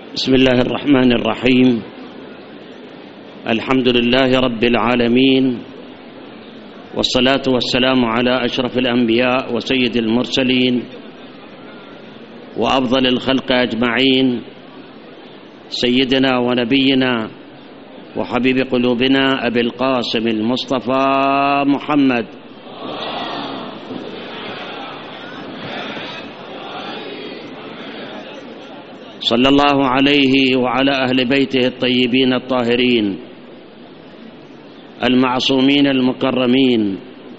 بسم الله الرحمن الرحيم. الحمد لله رب العالمين، والصلاة والسلام على أشرف الأنبياء وسيد المرسلين وأفضل الخلق أجمعين، سيدنا ونبينا وحبيب قلوبنا أبي القاسم المصطفى محمد صلى الله عليه وعلى أهل بيته الطيبين الطاهرين المعصومين المكرمين،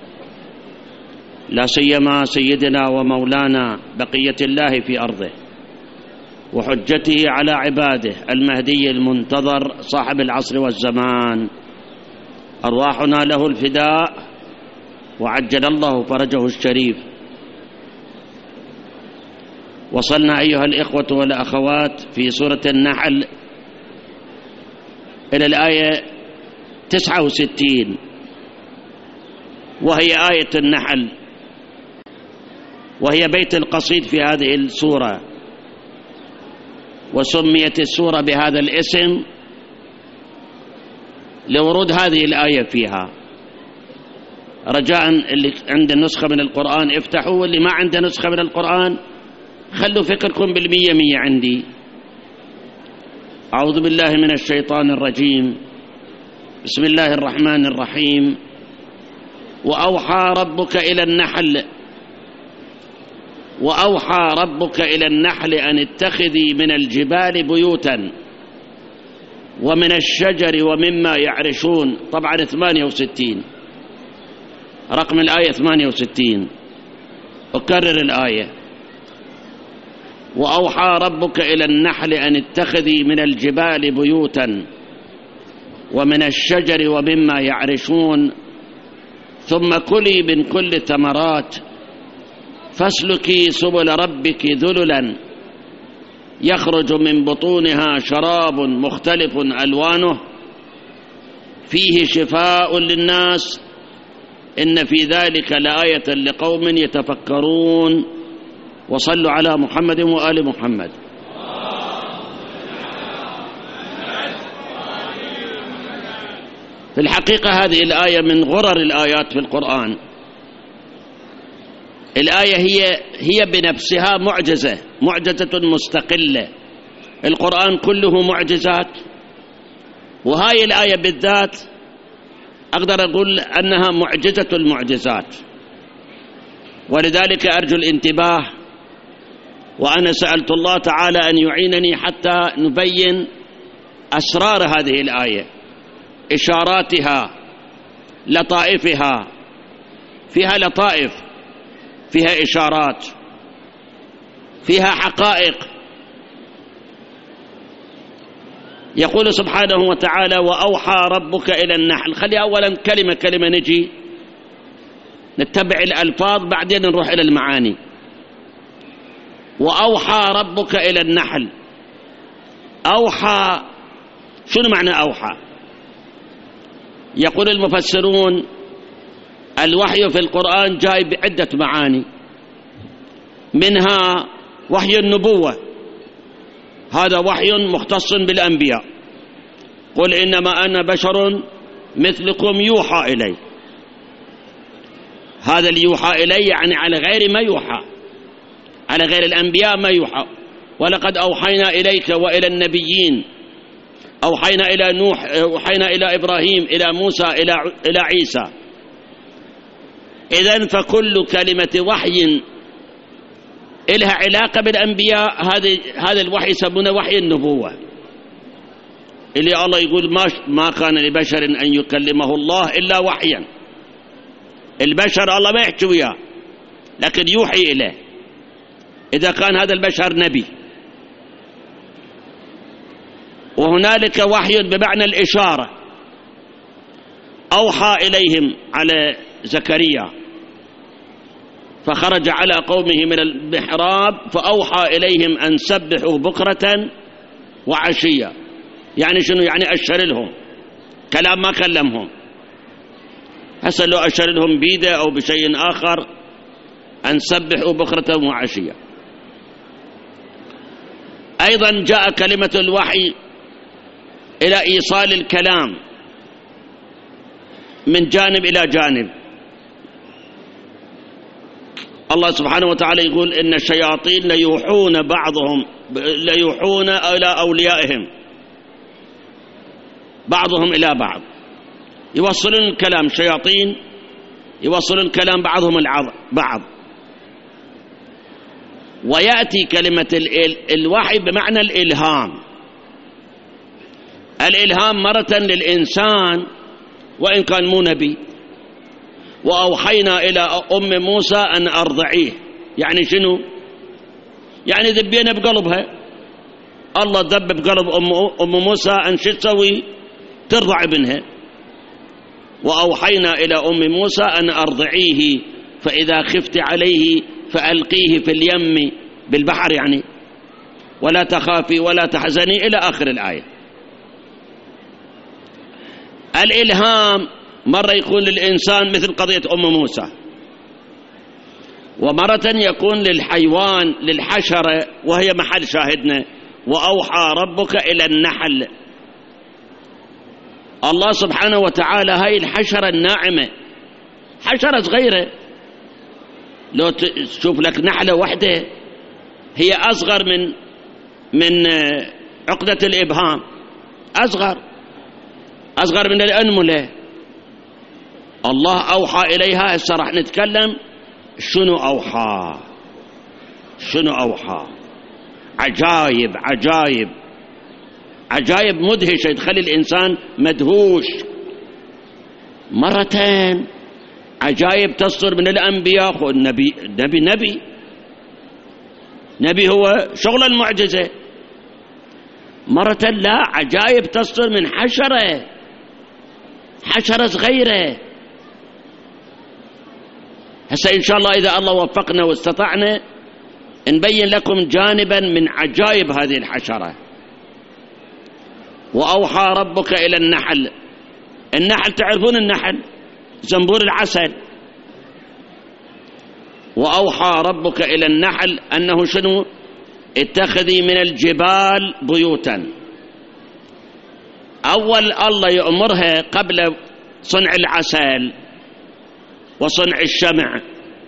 لا سيما سيدنا ومولانا بقية الله في أرضه وحجته على عباده المهدي المنتظر صاحب العصر والزمان، أرواحنا له الفداء وعجل الله فرجه الشريف. وصلنا أيها الإخوة والأخوات في سورة النحل إلى الآية 69، وهي آية النحل، وهي بيت القصيد في هذه السورة، وسميت السورة بهذا الاسم لورود هذه الآية فيها. رجاء اللي عنده نسخة من القرآن افتحوا، واللي ما عنده نسخة من القرآن خلوا فكركم بالمية مية عندي. أعوذ بالله من الشيطان الرجيم. بسم الله الرحمن الرحيم. وأوحى ربك إلى النحل أن اتخذي من الجبال بيوتا ومن الشجر ومما يعرشون. طبعا 68 رقم الآية 68. أكرر الآية: وأوحى ربك إلى النحل أن اتخذي من الجبال بيوتا ومن الشجر ومما يعرشون ثم كلي من كل الثمرات فاسلكي سبل ربك ذللا يخرج من بطونها شراب مختلف ألوانه فيه شفاء للناس إن في ذلك لآية لقوم يتفكرون. وصلوا على محمد وآل محمد. في الحقيقة هذه الآية من غرر الآيات في القرآن. الآية هي بنفسها معجزة مستقلة. القرآن كله معجزات، وهاي الآية بالذات أقدر أقول أنها معجزة المعجزات. ولذلك أرجو الانتباه، وأنا سألت الله تعالى أن يعينني حتى نبين أسرار هذه الآية، إشاراتها، لطائفها. فيها لطائف، فيها إشارات، فيها حقائق. يقول سبحانه وتعالى: وأوحى ربك إلى النحل. خلي أولا كلمة نجي نتبع الألفاظ، بعدين نروح إلى المعاني. وأوحى ربك إلى النحل. أوحى، شنو معنى أوحى؟ يقول المفسرون: الوحي في القرآن جاي بعدة معاني، منها وحي النبوة، هذا وحي مختص بالأنبياء. قل إنما أنا بشر مثلكم يوحى إلي. هذا اللي يوحى إلي يعني على غير ما يوحى، على غير الأنبياء ما يوحى. ولقد أوحينا إليك وإلى النبيين، أوحينا إلى نوح، أوحينا إلى إبراهيم، إلى موسى، إلى عيسى. إذن فكل كلمة وحي إلها علاقة بالأنبياء هذا الوحي يسمونه وحي النبوة، اللي الله يقول ما كان لبشر أن يكلمه الله إلا وحيا. البشر الله ما يحكي وياه، لكن يوحي إليه إذا كان هذا البشر نبي. وهنالك وحي بمعنى الإشارة. أوحى إليهم على زكريا فخرج على قومه من المحراب فأوحى إليهم أن سبحوا بكرة وعشية. يعني شنو؟ يعني أشر لهم كلام ما كلمهم. هسه لو أشر لهم بيده أو بشيء آخر أن سبحوا بكرة وعشية. أيضا جاء كلمة الوحي إلى إيصال الكلام من جانب إلى جانب. الله سبحانه وتعالى يقول إن الشياطين ليوحون إلى أوليائهم بعضهم إلى بعض، يوصلون الكلام، الشياطين يوصلون الكلام بعضهم بعض. ويأتي كلمة الوحي بمعنى الإلهام. الإلهام مرة للإنسان وإن كان مو نبي. وأوحينا إلى أم موسى أن أرضعيه، يعني شنو؟ يعني ذبينا بقلبها، الله ذب بقلب أم موسى أن شو تسوي؟ ترضع ابنها. وأوحينا إلى أم موسى أن أرضعيه فإذا خفت عليه فألقيه في اليم، بالبحر يعني، ولا تخافي ولا تحزني إلى آخر الآية. الإلهام مرة يكون للإنسان مثل قضية أم موسى، ومرة يكون للحيوان للحشرة، وهي محل شاهدنا وأوحى ربك إلى النحل. الله سبحانه وتعالى هاي الحشرة الناعمة، حشرة صغيرة، لو تشوف لك نحلة واحدة هي أصغر من عقدة الإبهام، أصغر من الأنملة. الله أوحى إليها. هسه راح نتكلم شنو أوحى. عجائب مدهشة تخلي الإنسان مدهوش. مرتين عجائب تصدر من الأنبياء. نبي هو شغل المعجزة. مرة لا، عجائب تصدر من حشرة صغيرة. هسه إن شاء الله إذا الله وفقنا واستطعنا نبين لكم جانبا من عجائب هذه الحشرة. وأوحى ربك إلى النحل. النحل تعرفون النحل، زنبور العسل. وأوحى ربك إلى النحل أنه شنو؟ اتخذي من الجبال بيوتا. أول الله يأمرها قبل صنع العسل وصنع الشمع،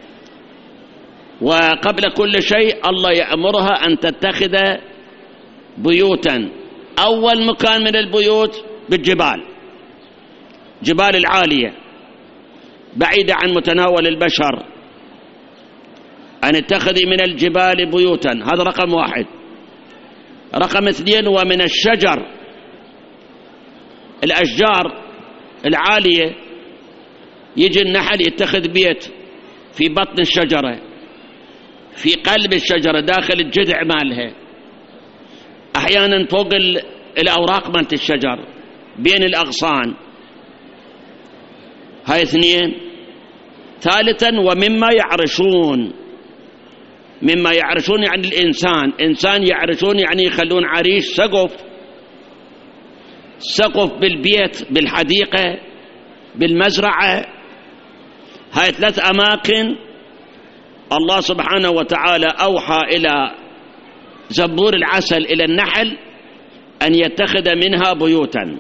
وقبل كل شيء الله يأمرها أن تتخذ بيوتا. أول مكان من البيوت بالجبال، جبال العالية بعيدة عن متناول البشر. أن اتخذي من الجبال بيوتا، هذا رقم 1. رقم 2 ومن الشجر، الأشجار العالية يجي النحل يتخذ بيت في بطن الشجرة، في قلب الشجرة، داخل الجذع مالها، أحيانا فوق الأوراق مالت الشجر، بين الأغصان. هاي 2. ثالثا ومما يعرشون. مما يعرشون يعني الإنسان، إنسان يعرشون يعني يخلون عريش، سقف بالبيت، بالحديقة، بالمزرعة. هاي 3 أماكن الله سبحانه وتعالى أوحى إلى زنبور العسل إلى النحل أن يتخذ منها بيوتا.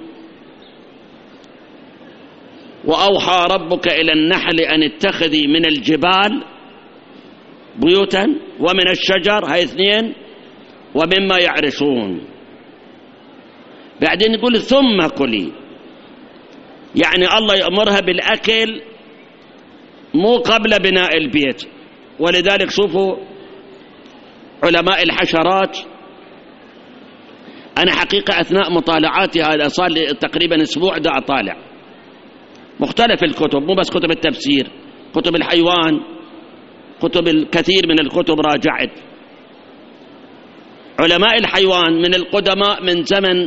وأوحى ربك إلى النحل أن اتخذي من الجبال بيوتا ومن الشجر، هاي 2، ومما يعرشون. بعدين يقول ثم كلي، يعني الله يأمرها بالأكل مو قبل بناء البيت. ولذلك شوفوا علماء الحشرات، أنا حقيقة أثناء مطالعاتي، هذا صار لي تقريبا أسبوع دا أطالع مختلف الكتب، مو بس كتب التفسير، كتب الحيوان، كتب الكثير من الكتب راجعت. علماء الحيوان من القدماء، من زمن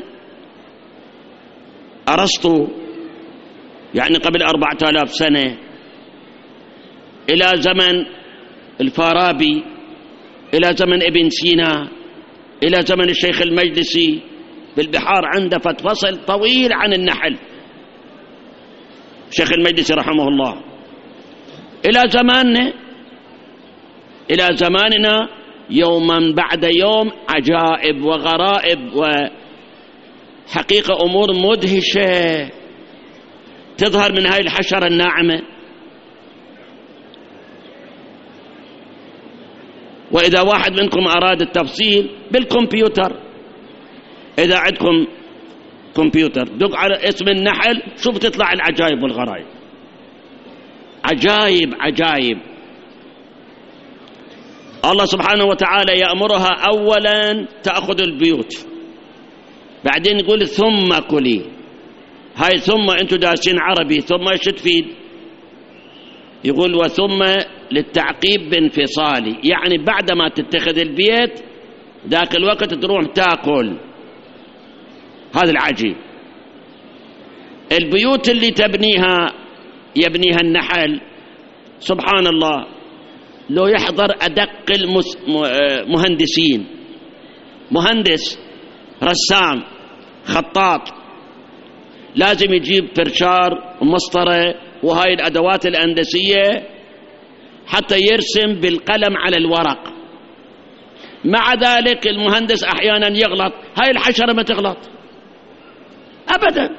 أرسطو يعني قبل 4000 سنة، إلى زمن الفارابي، إلى زمن ابن سينا، إلى زمن الشيخ المجلسي بالبحار، عنده فصل طويل عن النحل، الشيخ المجلسي رحمه الله. إلى زماننا يوما بعد يوم عجائب وغرائب وحقيقة أمور مدهشة تظهر من هاي الحشرة الناعمة. وإذا واحد منكم أراد التفصيل بالكمبيوتر، إذا عندكم كمبيوتر دق على اسم النحل شوف تطلع العجائب والغرائب. عجائب عجائب. الله سبحانه وتعالى يأمرها أولا تأخذ البيوت، بعدين يقول ثم كلي. هاي ثم أنتم دارسين عربي، ثم ايش تفيد؟ يقول وثم للتعقيب بانفصالي، يعني بعدما تتخذ البيت ذاك الوقت تروح تاكل. هذا العجيب. البيوت اللي يبنيها النحل سبحان الله، لو يحضر أدق المهندسين، مهندس رسام خطاط، لازم يجيب فرشار ومسطرة وهاي الأدوات الهندسية حتى يرسم بالقلم على الورق. مع ذلك المهندس أحيانا يغلط، هاي الحشرة ما تغلط أبدا.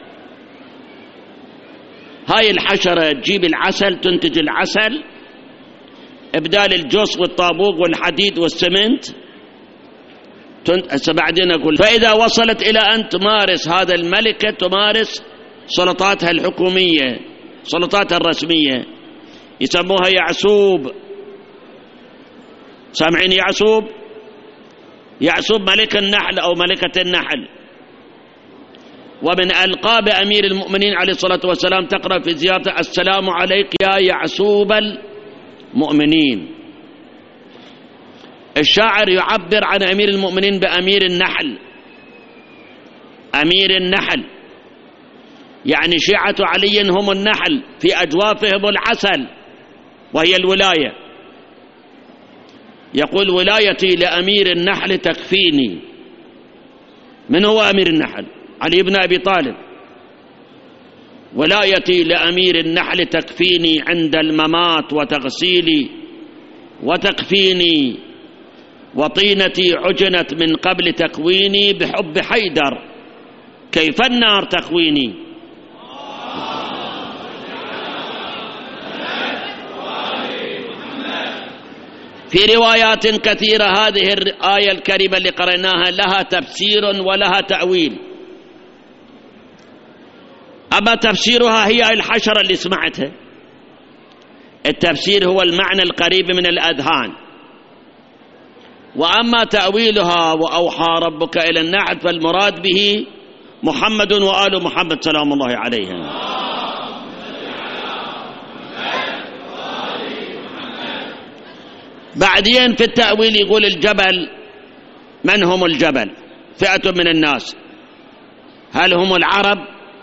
هاي الحشرة تجيب العسل، تنتج العسل إبدال الجص والطابوق والحديد والسمنت. بعدين أقول فإذا وصلت إلى أن تمارس هذا الملكة، تمارس سلطاتها الحكومية، سلطاتها الرسمية، يسموها يعسوب. سامعين يعسوب؟ يعسوب ملك النحل أو ملكة النحل. ومن ألقاب أمير المؤمنين عليه الصلاة والسلام تقرأ في زيارته السلام عليك يا يعسوب المؤمنين. الشاعر يعبر عن أمير المؤمنين بأمير النحل. أمير النحل يعني شيعة علي هم النحل، في أجوافهم العسل وهي الولاية. يقول ولايتي لأمير النحل تكفيني. من هو أمير النحل؟ علي بن أبي طالب. ولايتي لأمير النحل تكفيني عند الممات وتغسيلي وتكفيني، وطينتي عجنت من قبل تكويني بحب حيدر، كيف النار تكويني. في روايات كثيرة هذه الآية الكريمة اللي قرأناها لها تفسير ولها تأويل. أما تفسيرها هي الحشرة اللي سمعتها، التفسير هو المعنى القريب من الأذهان. وأما تأويلها وأوحى ربك إلى النحل فالمراد به محمد وآل محمد سلام الله عليهم. بعدين في التأويل يقول الجبل. من هم الجبل؟ فئة من الناس، هل هم العرب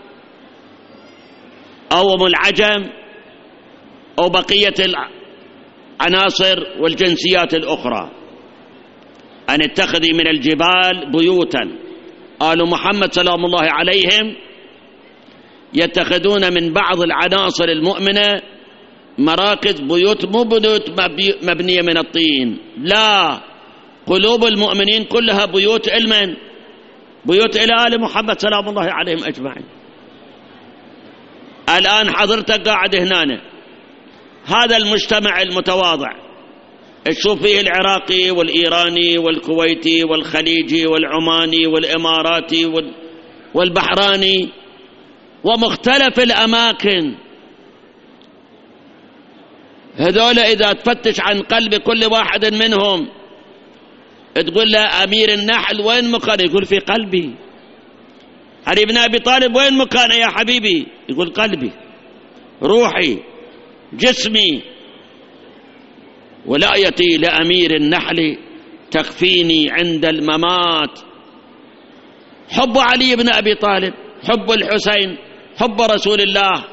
أو هم العجم أو بقية العناصر والجنسيات الأخرى؟ أن اتخذي من الجبال بيوتا. آل محمد سلام الله عليهم يتخذون من بعض العناصر المؤمنة مراكز، بيوت مو بيوت مبنية من الطين، لا، قلوب المؤمنين كلها بيوت علما، بيوت إلى آل محمد سلام الله عليهم أجمعين. الآن حضرتك قاعد هنا، هذا المجتمع المتواضع تشوف فيه العراقي والإيراني والكويتي والخليجي والعماني والإماراتي والبحراني ومختلف الأماكن. هذول إذا تفتش عن قلب كل واحد منهم تقول له أمير النحل وين مكانه؟ يقول في قلبي. علي بن أبي طالب وين مكانه يا حبيبي؟ يقول قلبي، روحي، جسمي. ولايتي لأمير النحل تكفيني عند الممات. حب علي بن أبي طالب، حب الحسين، حب رسول الله.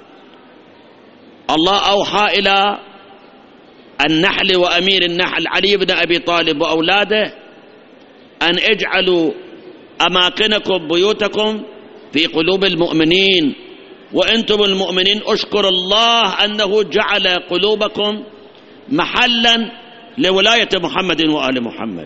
الله أوحى إلى النحل وأمير النحل علي بن أبي طالب وأولاده أن اجعلوا أماكنكم بيوتكم في قلوب المؤمنين، وأنتم المؤمنين اشكروا الله أنه جعل قلوبكم محلا لولاية محمد وآل محمد.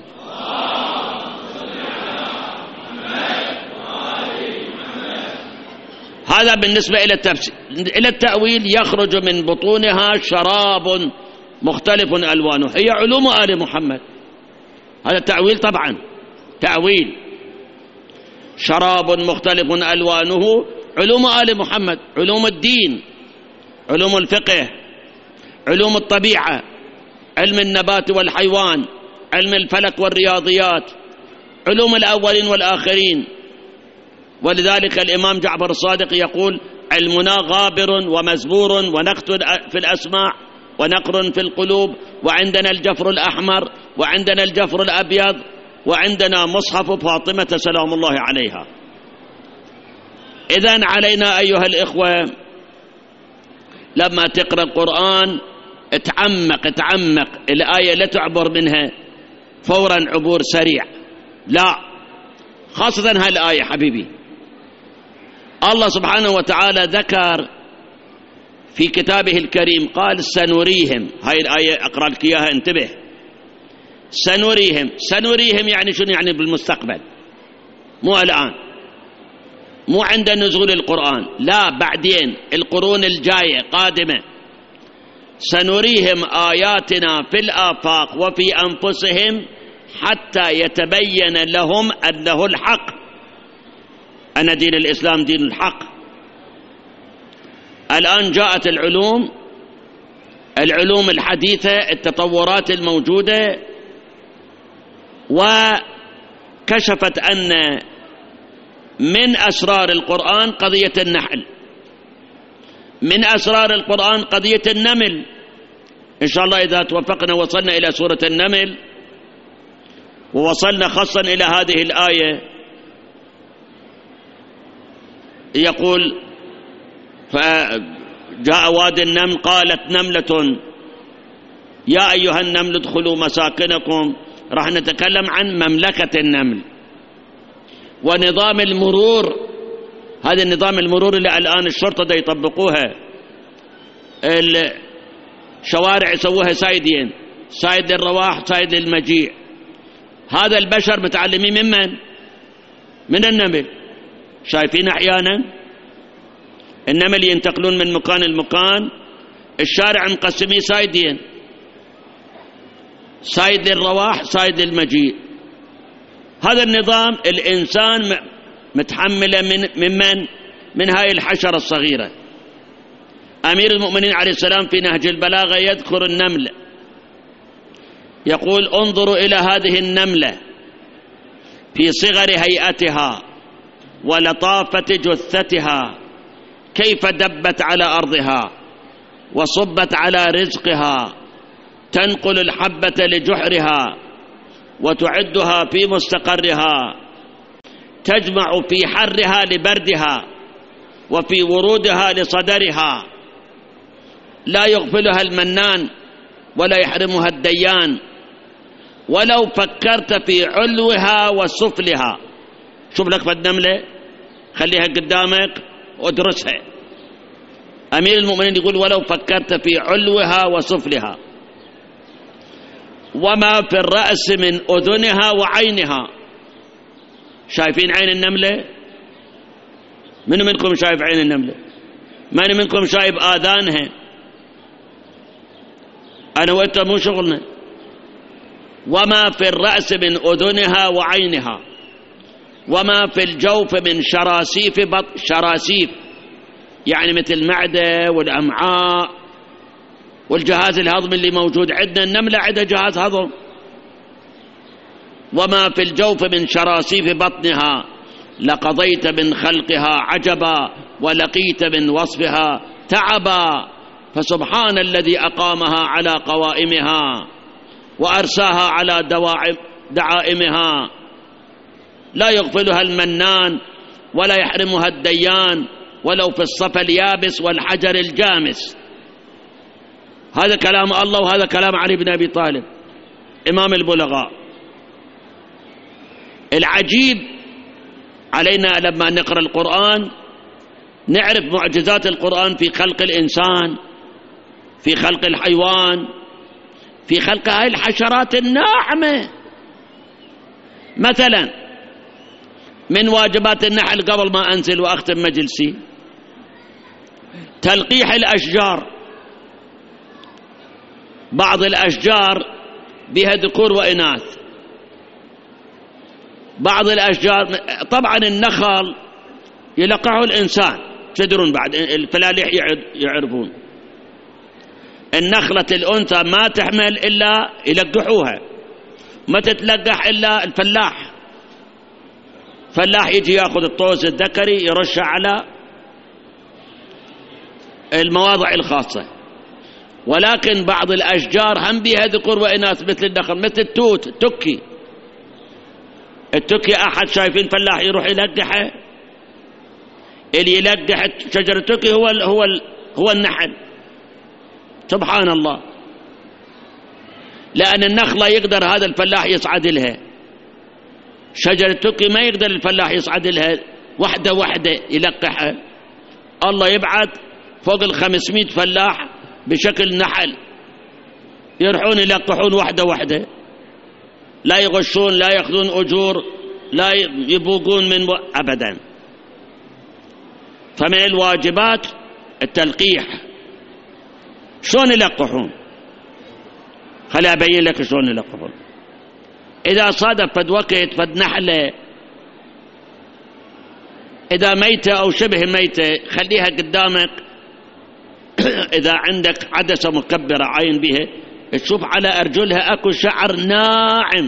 هذا بالنسبة إلى التأويل. يخرج من بطونها شراب مختلف ألوانه، هي علوم آل محمد. هذا التأويل طبعا تأويل. شراب مختلف ألوانه علوم آل محمد، علوم الدين، علوم الفقه، علوم الطبيعة، علم النبات والحيوان، علم الفلك والرياضيات، علوم الأولين والآخرين. ولذلك الإمام جعفر الصادق يقول: علمنا غابر ومزبور ونقت في الأسماع ونقر في القلوب، وعندنا الجفر الأحمر وعندنا الجفر الأبيض وعندنا مصحف فاطمة سلام الله عليها. إذن علينا أيها الإخوة لما تقرأ القرآن اتعمق الآية، لا تعبر منها فورا عبور سريع، لا، خاصة هالآية حبيبي. الله سبحانه وتعالى ذكر في كتابه الكريم قال: سنريهم. هاي الآية أقرأ لك إياها، انتبه. سنريهم يعني شنو؟ يعني بالمستقبل، مو الآن، مو عند نزول القرآن، لا، بعدين القرون الجاية قادمة. سنريهم آياتنا في الآفاق وفي أنفسهم حتى يتبين لهم أنه الحق، أن دين الإسلام دين الحق. الآن جاءت العلوم الحديثة، التطورات الموجودة، وكشفت أن من أسرار القرآن قضية النحل، من أسرار القرآن قضية النمل. إن شاء الله إذا توفقنا وصلنا إلى سورة النمل ووصلنا خاصة إلى هذه الآية، يقول: فجاء واد النمل قالت نملة يا أيها النمل ادخلوا مساكنكم. راح نتكلم عن مملكة النمل ونظام المرور. هذا النظام المرور اللي الآن الشرطة دا يطبقوها، الشوارع يسووها سايدين، سايد للرواح سايد للمجيء. هذا البشر متعلمين من النمل. شايفين أحيانا النمل ينتقلون من مكان لمكان، الشارع مقسمين سايدين، سايد للرواح سايد للمجيء. هذا النظام الإنسان متحمله من هاي الحشرة الصغيرة. أمير المؤمنين عليه السلام في نهج البلاغة يذكر النمل، يقول: انظروا إلى هذه النملة في صغر هيئتها ولطافة جثتها، كيف دبت على أرضها وصبت على رزقها، تنقل الحبة لجحرها وتعدها في مستقرها، تجمع في حرها لبردها وفي ورودها لصدرها، لا يغفلها المنان ولا يحرمها الديان، ولو فكرت في علوها وسفلها. شوف لك في النملة، خليها قدامك وادرسها. أمير المؤمنين يقول: ولو فكرت في علوها وسفلها، وما في الرأس من أذنها وعينها. شايفين عين النملة؟ من منكم شايف عين النملة؟ من منكم شايف آذانها؟ أنا وأنت مو شغلنا. وما في الرأس من أذنها وعينها، وما في الجوف من شراسيف شراسيف يعني مثل المعدة والأمعاء والجهاز الهضمي اللي موجود عندنا. النملة عندها جهاز هضم. وما في الجوف من شراسيف بطنها، لقضيت من خلقها عجبا ولقيت من وصفها تعبا، فسبحان الذي أقامها على قوائمها وأرساها على دعائمها، لا يغفلها المنان ولا يحرمها الديان، ولو في الصفا اليابس والحجر الجامس. هذا كلام الله، وهذا كلام علي بن أبي طالب إمام البلغاء. العجيب علينا لما نقرأ القرآن نعرف معجزات القرآن في خلق الإنسان، في خلق الحيوان، في خلق هاي الحشرات الناعمة. مثلا من واجبات النحل قبل ما أنزل وأختم مجلسي تلقيح الأشجار. بعض الأشجار بها ذكور وإناث، بعض الأشجار طبعا النخل يلقحه الإنسان، تدرون بعد الفلاليح يعرفون النخلة الأنثى ما تحمل إلا يلقحوها، ما تتلقح إلا الفلاح. فلاح يجي يأخذ الطوز الذكري يرشه على المواضع الخاصة. ولكن بعض الأشجار هم بها ذكور وإناث مثل النخل، مثل التوت، التكي. التكي أحد شايفين فلاح يروح يلقحه؟ اللي يلقح شجر التكي هو النحل. سبحان الله. لأن النخلة يقدر هذا الفلاح يصعد لها، شجر التكي ما يقدر الفلاح يصعد لها وحدة وحدة يلقحها. الله يبعث فوق 500 فلاح بشكل نحل يروحون يلقحون وحدة وحدة، لا يغشون، لا يأخذون أجور، لا يبوقون من أبدا. فمن الواجبات التلقيح. شلون يلقحون؟ خلي أبين لك شلون يلقحون. إذا صادف فد وقت فد نحلة إذا ميتة أو شبه ميتة خليها قدامك. إذا عندك عدسة مكبرة عاين بها تشوف على أرجلها أكو شعر ناعم.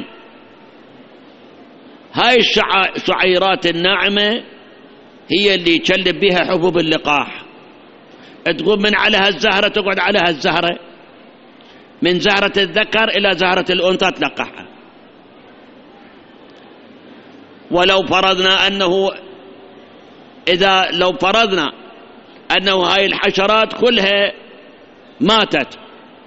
هاي الشعيرات الناعمة هي اللي يشلب بها حبوب اللقاح. تقوم من على هالزهرة تقعد على هالزهرة، من زهرة الذكر إلى زهرة الأنثى تلقحها. ولو فرضنا أنه هاي الحشرات كلها ماتت،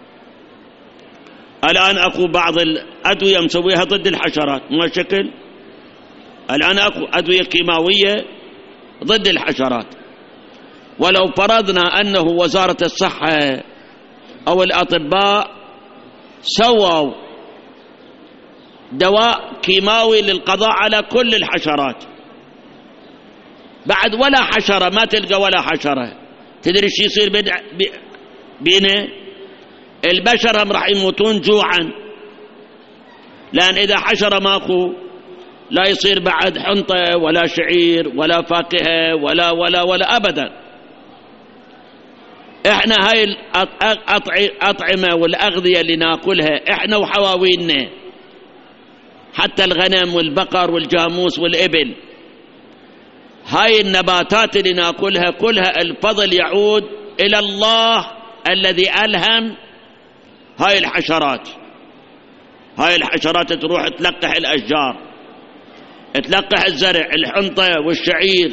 الآن أكو بعض الأدوية مسويها ضد الحشرات، ما شكل الآن أكو أدوية كيماوية ضد الحشرات. ولو فرضنا أنه وزارة الصحة أو الأطباء سووا دواء كيماوي للقضاء على كل الحشرات، بعد ولا حشرة ما تلقى ولا حشرة، تدري شو يصير بينا؟ البشر هم راح يموتون جوعا. لأن إذا حشرة ماكو لا يصير بعد حنطة ولا شعير ولا فاكهة ولا أبدا. احنا هاي الأطعمة والأغذية اللي ناكلها احنا وحواويننا، حتى الغنم والبقر والجاموس والإبل، هاي النباتات اللي ناكلها كلها الفضل يعود إلى الله الذي ألهم هاي الحشرات. هاي الحشرات تروح تلقح الأشجار، تلقح الزرع، الحنطة والشعير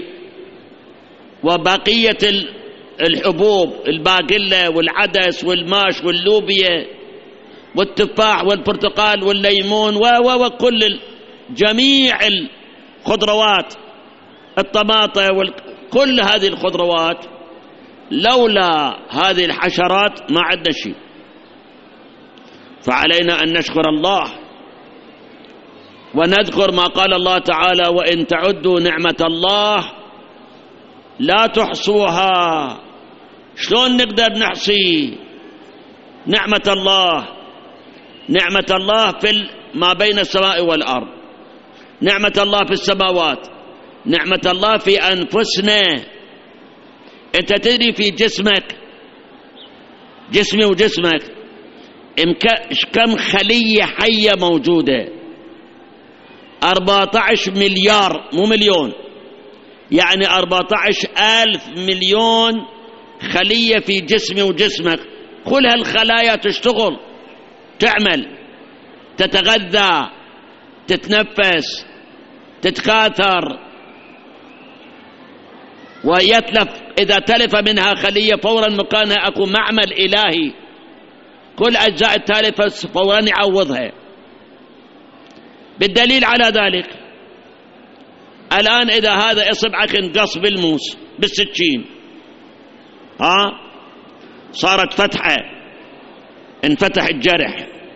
وبقية الحبوب، الباقلة والعدس والماش واللوبيا والتفاح والبرتقال والليمون وكل جميع الخضروات، الطماطة كل هذه الخضروات. لولا هذه الحشرات ما عندنا شيء. فعلينا أن نشكر الله ونذكر ما قال الله تعالى: وإن تعدوا نعمة الله لا تحصوها. شلون نقدر نحصي نعمة الله؟ نعمة الله في ما بين السماء والأرض، نعمة الله في السماوات، نعمة الله في أنفسنا. أنت تدري في جسمك، جسمي وجسمك، كم خلية حية موجودة؟ 14 مليار، مو مليون، يعني 14,000 مليون خلية في جسمي وجسمك. كل هالخلايا تشتغل، تعمل، تتغذى، تتنفس، تتكاثر، ويتلف. إذا تلف منها خلية فورا مكانها أكو معمل إلهي، كل أجزاء التالفة فورا يعوضها. بالدليل على ذلك الآن إذا هذا إصبعك انقص بالموس بالسكين، صارت فتحة، انفتح الجرح،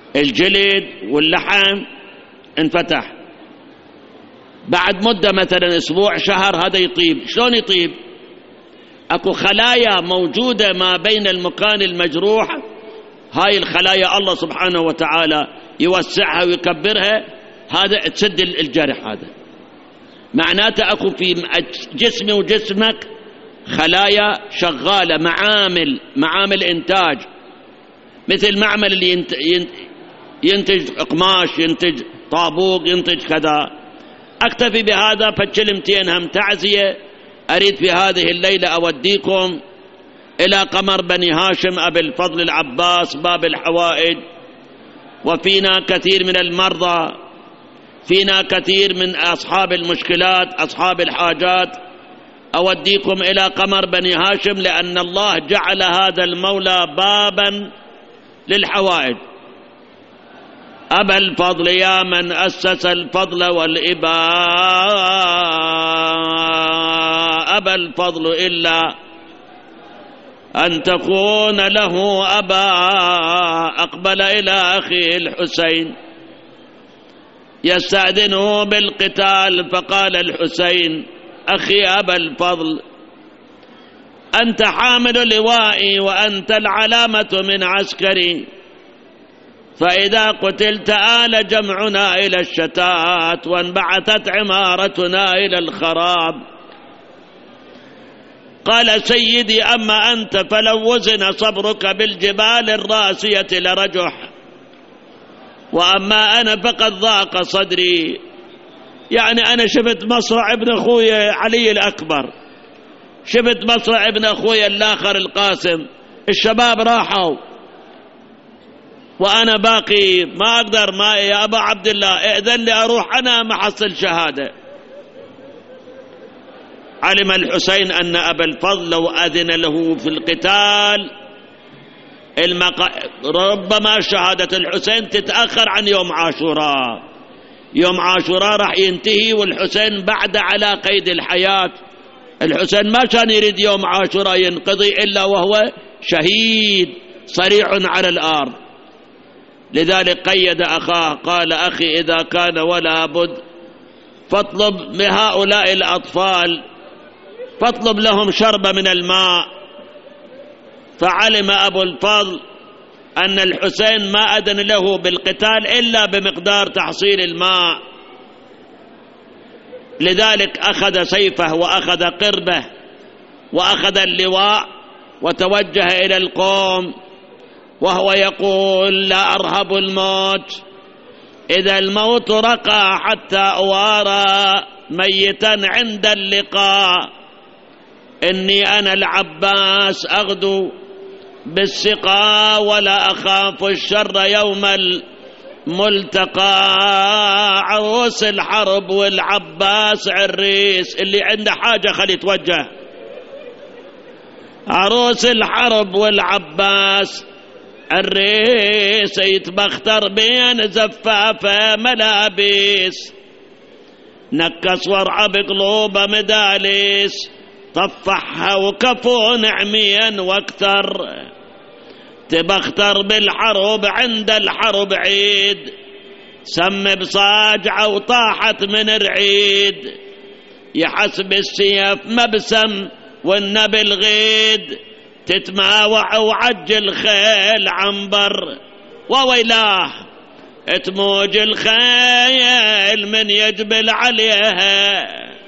الجلد واللحم انفتح. بعد مدة مثلا أسبوع شهر هذا يطيب. شلون يطيب؟ أكو خلايا موجودة ما بين المكان المجروح، هاي الخلايا الله سبحانه وتعالى يوسعها ويكبرها، هذا تسد الجرح. هذا معناته أكو في جسمي وجسمك خلايا شغالة، معامل إنتاج، مثل معمل اللي ينتج قماش، ينتج طابوق، ينتج كذا. أكتفي بهذا. فكلمتين هم تعزية أريد في هذه الليلة أوديكم إلى قمر بني هاشم أبي الفضل العباس باب الحوائج. وفينا كثير من المرضى، فينا كثير من أصحاب المشكلات، أصحاب الحاجات. أوديكم إلى قمر بني هاشم لأن الله جعل هذا المولى بابا للحوائج. أبا الفضل يا من أسس الفضل والإباء، أبا الفضل إلا أن تكون له أبا. أقبل إلى أخيه الحسين يستأذنه بالقتال، فقال الحسين: أخي أبا الفضل، أنت حامل لوائي وأنت العلامة من عسكري، فإذا قتلت آل جمعنا إلى الشتات وانبعثت عمارتنا إلى الخراب. قال: سيدي، أما أنت فلو وزن صبرك بالجبال الراسية لرجح، وأما أنا فقد ضاق صدري. يعني أنا شفت مصرع ابن أخويا علي الأكبر، شفت مصرع ابن أخويا الآخر القاسم، الشباب راحوا وأنا باقي ما أقدر. ما يا أبا عبد الله ائذن لي أروح أنا ما حصل شهادة. علم الحسين أن أبا الفضل لو أذن له في القتال ربما شهادة الحسين تتأخر عن يوم عاشوراء. يوم عاشوراء راح ينتهي والحسين بعد على قيد الحياة. الحسين ما كان يريد يوم عاشوراء ينقضي إلا وهو شهيد صريع على الأرض. لذلك قيد أخاه، قال: أخي إذا كان ولا بد فاطلب بهؤلاء الأطفال، فاطلب لهم شربة من الماء. فعلم أبو الفضل أن الحسين ما أذن له بالقتال إلا بمقدار تحصيل الماء. لذلك أخذ سيفه وأخذ قربه وأخذ اللواء وتوجه إلى القوم وهو يقول: لا أرهب الموت، إذا الموت رقى حتى أوارى ميتا عند اللقاء، إني أنا العباس أغدو بالسقا ولا أخاف الشر يوم الملتقى. عروس الحرب والعباس عريس، اللي عنده حاجة خلي يتوجه. عروس الحرب والعباس عريس، يتبختر بين زفافة ملابس، نكس ورعة بقلوبه مدالس، طفحها وكفو نعميا واكثر، تبختر بالحرب عند الحرب عيد، سم بصاجعة وطاحت من رعيد، يحسب السيف مبسم والنبل غيد، تتماوع وعجل خيل عنبر، وويلاه تموج الخيل من يجبل عليها،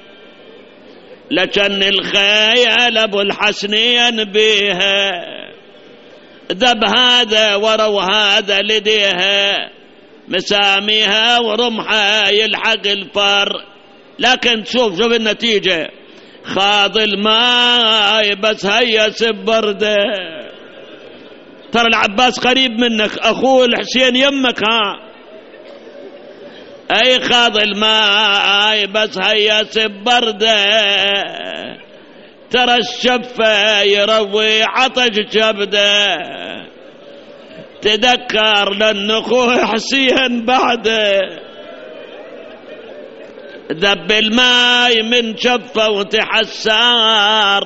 لكن الخيل ابو الحسنين بيها، ذب هذا ورو هذا لديها، مساميها ورمحها يلحق الفر. لكن شوف النتيجة، خاض الماء بس هيس ببرده. ترى العباس قريب منك، أخوه الحسين يمك، ها أي خاض الماء بس هيس ببرده، ترى الشفة يروي عطش جبده، تذكر لأن أخوه حسين بعده، ذب الماي من شفه وتحسار،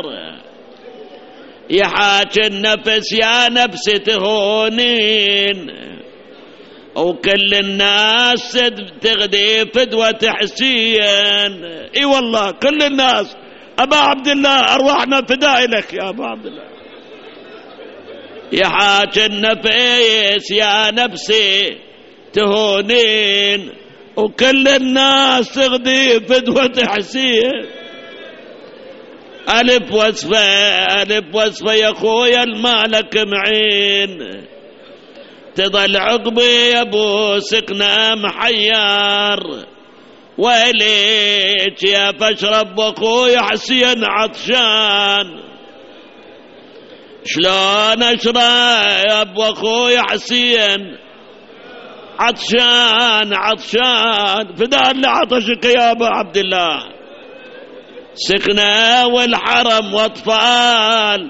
يحاج النفس يا نفس تهونين، وكل الناس تغدي فدوة حسين. اي والله كل الناس. ابا عبد الله ارواحنا فداء لك يا ابا عبد الله. يا حاج النفيس يا نفسي تهونين وكل الناس تغدي فدوة حسين. ألف وصفة ألف وصفة يا خويا المالك معين. تظل عقبي يا ابو سقنا محيار ويليك يا فاشرب واخويا حسين عطشان. شلون اشرب واخويا حسين عطشان عطشان فداء لعطشك يا ابا عبد الله. سكنة والحرم واطفال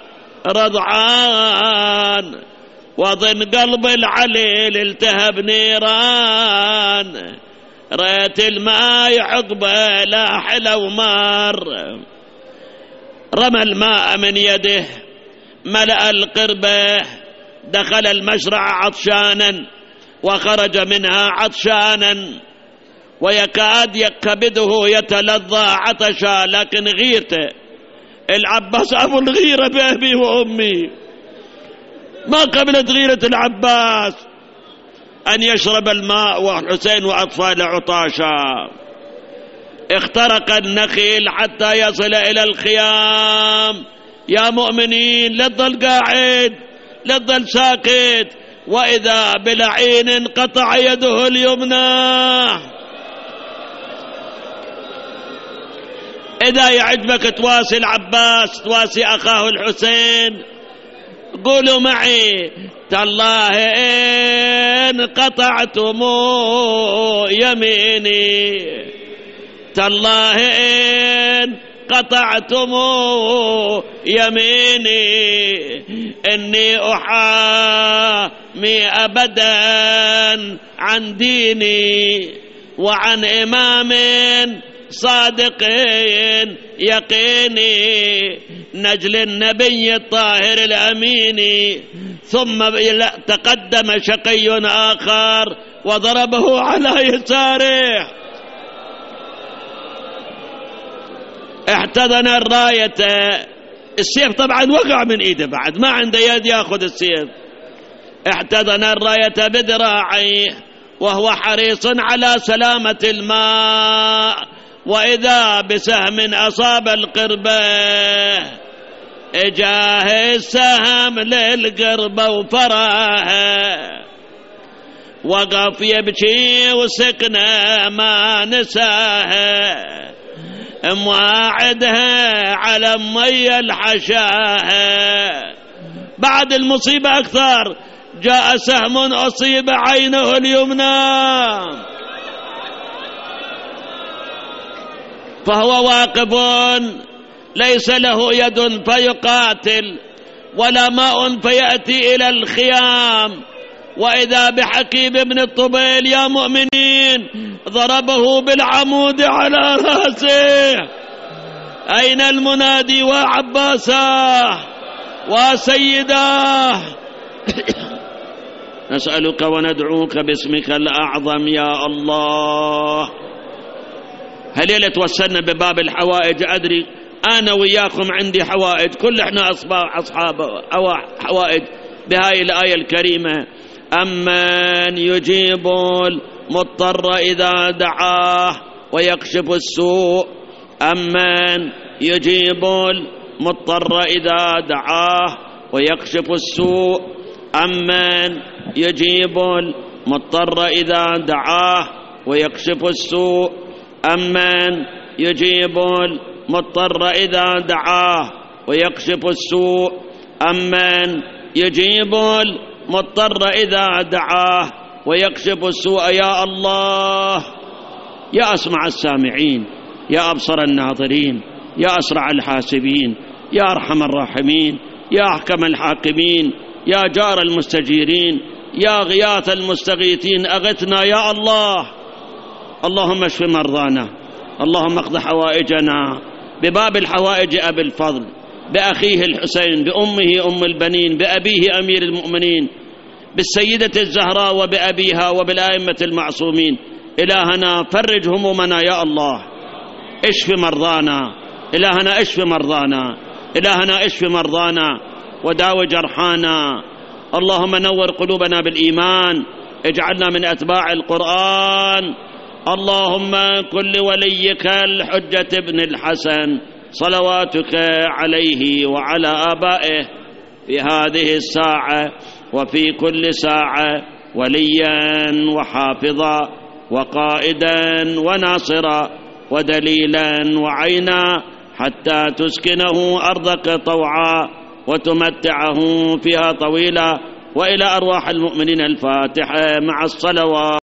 رضعان وظن قلب العليل التهب نيران. ريت الماء عقبه لا حلو مار. رمى الماء من يده ملأ القربة دخل المشرع عطشانا وخرج منها عطشانا ويكاد كبده يتلظى عطشا. لكن غيرته العباس أبو الغيرة بأبي وأمي ما قبلت غيرة العباس أن يشرب الماء والحسين وأطفال عطاشا. اخترق النخيل حتى يصل إلى الخيام. يا مؤمنين لا تظل قاعد لا تظل ساكت. وإذا بلعين انقطع يده اليمنى. إذا يعجبك تواسي العباس تواسي أخاه الحسين قولوا معي تالله إن قطعتم يميني تالله إن قطعتم يميني إني أحامي أبدا عن ديني وعن إمام صادق يقيني نجل النبي الطاهر الأمين. ثم تقدم شقي آخر وضربه على يساره. احتضن الراية. السيف طبعا وقع من ايده بعد ما عنده يد ياخذ السيف. احتضن الراية بذراعيه وهو حريص على سلامة الماء. وإذا بسهم أصاب القربة اجاه السهم للقربة وفراها. وقف يبكي وسكنه ما نساها مواعدها على مي الحشاها. بعد المصيبة أكثر جاء سهم أصيب عينه اليمنى فهو واقف ليس له يد فيقاتل ولا ماء فيأتي إلى الخيام. وإذا بحكيم بن الطبيل يا مؤمنين ضربه بالعمود على رأسه. أين المنادي وعباساه وسيداه؟ نسألك وندعوك باسمك الأعظم يا الله. هل توسلنا بباب الحوائج؟ أدري أنا وياكم عندي حوائج كل احنا أصحاب حوائج بهاي الآية الكريمة. أمن يجيب المضطر إذا دعاه ويكشف السوء. أمن يجيب المضطر إذا دعاه ويكشف السوء. أمن يجيب المضطر إذا دعاه ويكشف السوء. أمن يجيب المضطر إذا دعاه ويكشف السوء. أمن يجيب المضطر إذا دعاه ويكشف السوء. يا الله يا أسمع السامعين يا أبصر الناظرين يا أسرع الحاسبين يا أرحم الراحمين يا أحكم الحاكمين يا جار المستجيرين يا غياث المستغيثين أغثنا يا الله. اللهم اشف مرضانا. اللهم اقض حوائجنا بباب الحوائج أبي الفضل بأخيه الحسين بأمه أم البنين بأبيه أمير المؤمنين بالسيدة الزهراء وبأبيها وبالآئمة المعصومين. إلهنا فرج همومنا يا الله، اشف مرضانا، إلهنا اشف مرضانا، إلهنا اشف مرضانا وداو جرحانا. اللهم نور قلوبنا بالإيمان، اجعلنا من أتباع القرآن. اللهم كن لوليك الحجة ابن الحسن صلواتك عليه وعلى آبائه في هذه الساعة وفي كل ساعة وليا وحافظا وقائدا وناصرا ودليلا وعينا، حتى تسكنه أرضك طوعا وتمتعه فيها طويلا. وإلى أرواح المؤمنين الفاتحة مع الصلوات.